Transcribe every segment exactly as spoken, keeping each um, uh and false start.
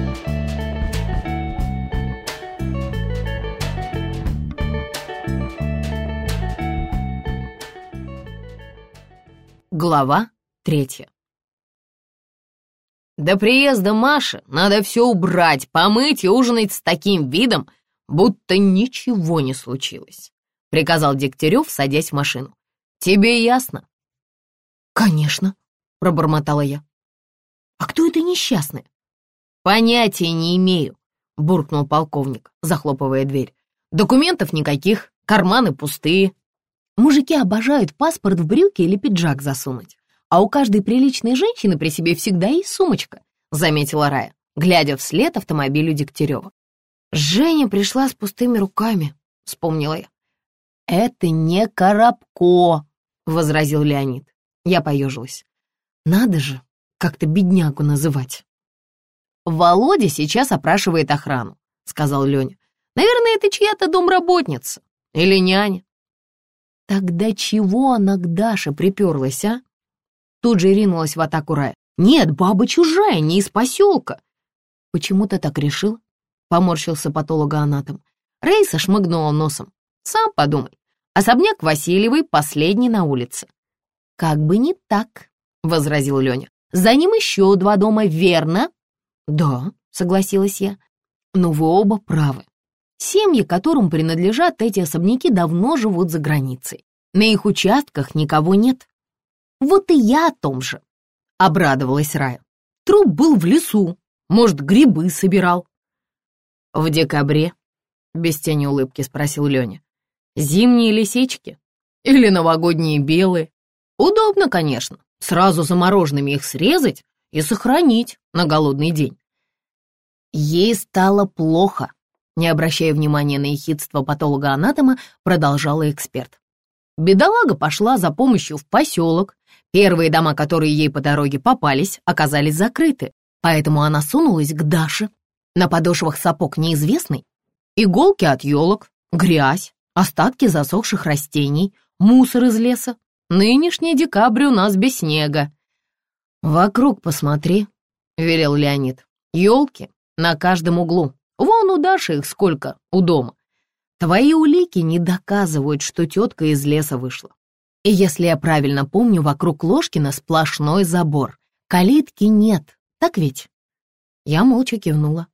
Глава третья. До приезда Маши надо все убрать, помыть и ужинать с таким видом, будто ничего не случилось, — приказал Дегтярев, садясь в машину. Тебе ясно? Конечно, — пробормотала я. А кто это несчастная? Понятия не имею, — буркнул полковник, захлопывая дверь. Документов никаких, карманы пустые. Мужики обожают паспорт в брюки или пиджак засунуть, а у каждой приличной женщины при себе всегда есть сумочка, заметила Рая, глядя вслед автомобилю Дегтярева. Женя пришла с пустыми руками, вспомнила я. Это не Коробко, возразил Леонид. Я поежилась. Надо же, как-то беднягу называть. Володя сейчас опрашивает охрану, сказал Леня. Наверное, это чья-то домработница или няня. Тогда чего она к Даше приперлась, а? Тут же ринулась в атаку Рая. Нет, баба чужая, не из поселка. Почему ты так решил? Поморщился патологоанатом. Раиса шмыгнула носом. Сам подумай. Особняк Васильевой последний на улице. Как бы не так, возразил Леня. За ним еще два дома, верно? Да, согласилась я. Но вы оба правы. Семьи, которым принадлежат эти особняки, давно живут за границей. На их участках никого нет. Вот и я о том же, — обрадовалась Рая. Труп был в лесу, может, грибы собирал. В декабре, — без тени улыбки спросил Леня. Зимние лисички или новогодние белые? Удобно, конечно, сразу замороженными их срезать и сохранить на голодный день. Ей стало плохо. Не обращая внимания на ехидство патолога-анатома, продолжала эксперт. Бедолага пошла за помощью в поселок. Первые дома, которые ей по дороге попались, оказались закрыты, поэтому она сунулась к Даше. На подошвах сапог неизвестной иголки от елок, грязь, остатки засохших растений, мусор из леса. Нынешний декабрь у нас без снега. «Вокруг посмотри», — велел Леонид. «Елки на каждом углу. Вон у Даши их сколько у дома. Твои улики не доказывают, что тетка из леса вышла. И если я правильно помню, вокруг Ложкина сплошной забор. Калитки нет, так ведь?» Я молча кивнула.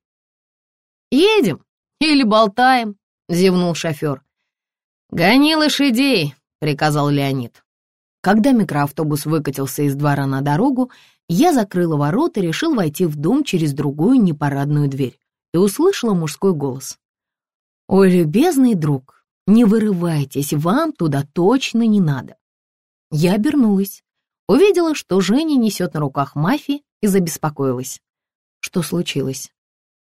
«Едем или болтаем?» — зевнул шофер. «Гони лошадей», — приказал Леонид. Когда микроавтобус выкатился из двора на дорогу, я закрыла ворота и решил войти в дом через другую непарадную дверь. И услышала мужской голос. «Ой, любезный друг, не вырывайтесь, вам туда точно не надо». Я обернулась, увидела, что Женя несет на руках Мафи, и забеспокоилась. Что случилось?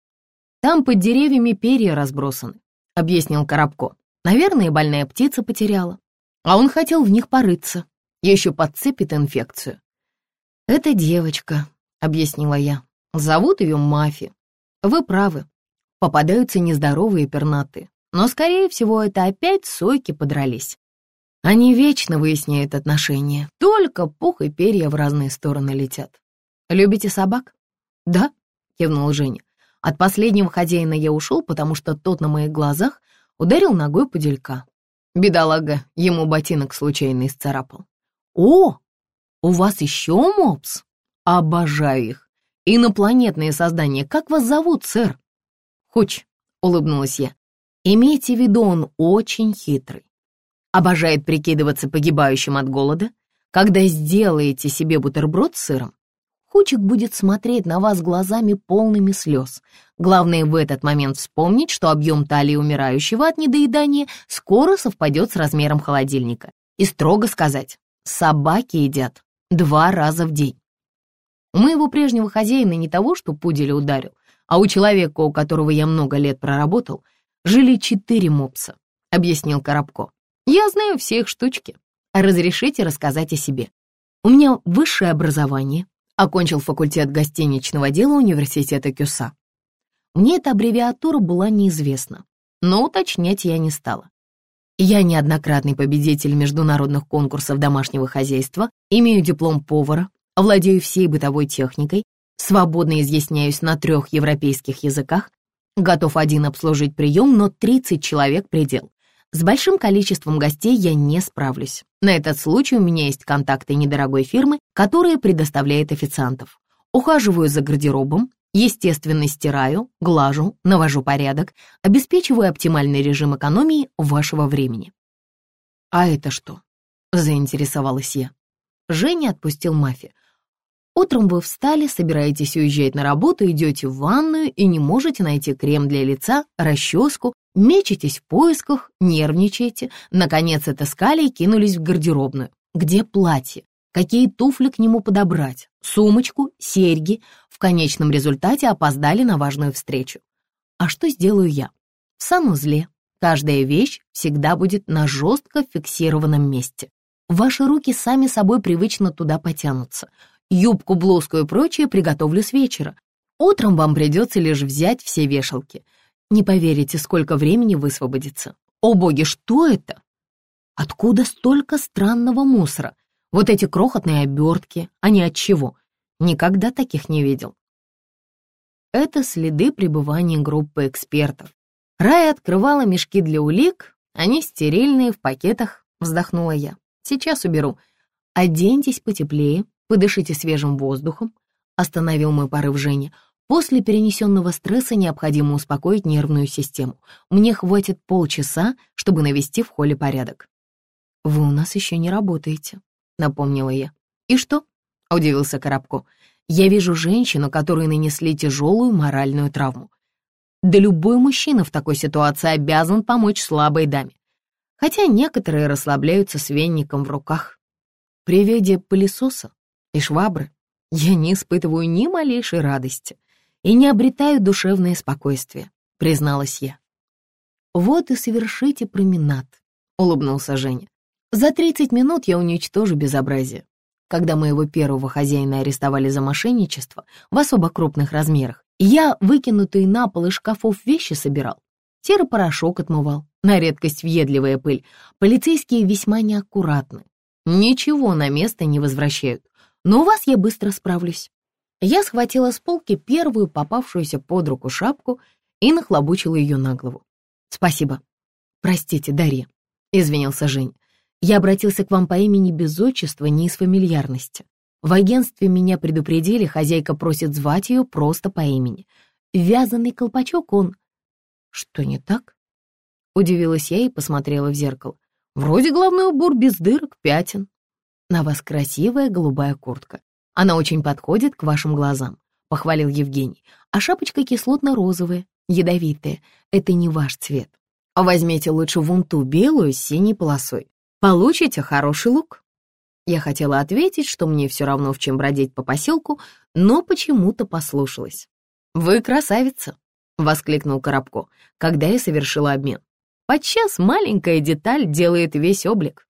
«Там под деревьями перья разбросаны», — объяснил Коробко. «Наверное, больная птица потеряла, а он хотел в них порыться, еще подцепит инфекцию». «Это девочка», — объяснила я. «Зовут ее Мафи. Вы правы, попадаются нездоровые пернатые, но, скорее всего, это опять сойки подрались. Они вечно выясняют отношения, только пух и перья в разные стороны летят. Любите собак?» «Да», — кивнул Женя. «От последнего хозяина я ушел, потому что тот на моих глазах ударил ногой пуделька. Бедолага, ему ботинок случайно исцарапал». «О, у вас еще мопс? Обожаю их. Инопланетные создания. Как вас зовут, сэр?» «Хуч», — улыбнулась я. «Имейте в виду, он очень хитрый. Обожает прикидываться погибающим от голода. Когда сделаете себе бутерброд с сыром, Хучик будет смотреть на вас глазами полными слез. Главное в этот момент вспомнить, что объем талии умирающего от недоедания скоро совпадет с размером холодильника. И строго сказать, собаки едят два раза в день. У моего прежнего хозяина не того, что пуделя ударил, а у человека, у которого я много лет проработал, жили четыре мопса», — объяснил Коробко. «Я знаю все их штучки. Разрешите рассказать о себе. У меня высшее образование, окончил факультет гостиничного дела университета Кюса. Мне эта аббревиатура была неизвестна, но уточнять я не стала. Я неоднократный победитель международных конкурсов домашнего хозяйства, имею диплом повара, владею всей бытовой техникой, Свободно изъясняюсь на трех европейских языках, готов один обслужить прием, но тридцать человек предел. С большим количеством гостей я не справлюсь. На этот случай у меня есть контакты недорогой фирмы, которая предоставляет официантов. Ухаживаю за гардеробом, естественно, стираю, глажу, навожу порядок, обеспечиваю оптимальный режим экономии вашего времени. «А это что?» — заинтересовалась я. Женя отпустил Мафи. «Утром вы встали, собираетесь уезжать на работу, идете в ванную и не можете найти крем для лица, расческу, мечетесь в поисках, нервничаете, наконец отыскали и кинулись в гардеробную. Где платье? Какие туфли к нему подобрать? Сумочку, серьги? В конечном результате опоздали на важную встречу. А что сделаю я? В санузле. Каждая вещь всегда будет на жестко фиксированном месте. Ваши руки сами собой привычно туда потянутся. Юбку, блузку и прочее приготовлю с вечера. Утром вам придется лишь взять все вешалки. Не поверите, сколько времени высвободится. О боги, что это? Откуда столько странного мусора? Вот эти крохотные обертки, они от чего? Никогда таких не видел. Это следы пребывания группы экспертов. Рая открывала мешки для улик, они стерильные, в пакетах, вздохнула я. Сейчас уберу. Оденьтесь потеплее, подышите свежим воздухом, остановил мой порыв Женя. После перенесенного стресса необходимо успокоить нервную систему. Мне хватит полчаса, чтобы навести в холле порядок. Вы у нас еще не работаете, напомнила я. И что? Удивился Коробко. Я вижу женщину, которой нанесли тяжелую моральную травму. Да любой мужчина в такой ситуации обязан помочь слабой даме. Хотя некоторые расслабляются с веником в руках. При виде пылесоса и швабры я не испытываю ни малейшей радости и не обретаю душевное спокойствие, призналась я. Вот и совершите променад, улыбнулся Женя. За тридцать минут я уничтожу безобразие. Когда моего первого хозяина арестовали за мошенничество в особо крупных размерах, я выкинутые на пол из шкафов вещи собирал, серый-порошок отмывал, на редкость въедливая пыль. Полицейские весьма неаккуратны, ничего на место не возвращают, но у вас я быстро справлюсь. Я схватила с полки первую попавшуюся под руку шапку и нахлобучила ее на голову. «Спасибо. Простите, Дарья», — извинился Жень. «Я обратился к вам по имени без отчества, не из фамильярности. В агентстве меня предупредили, хозяйка просит звать ее просто по имени. Вязаный колпачок он...» «Что не так?» Удивилась я и посмотрела в зеркало. «Вроде головной убор без дырок, пятен. На вас красивая голубая куртка. Она очень подходит к вашим глазам», — похвалил Евгений. «А шапочка кислотно-розовая, ядовитая. Это не ваш цвет. Возьмите лучше вон ту белую с синей полосой. Получите хороший лук». Я хотела ответить, что мне все равно в чем бродить по поселку, но почему-то послушалась. «Вы красавица!» — воскликнул Коробко, когда я совершила обмен. «Подчас маленькая деталь делает весь облик».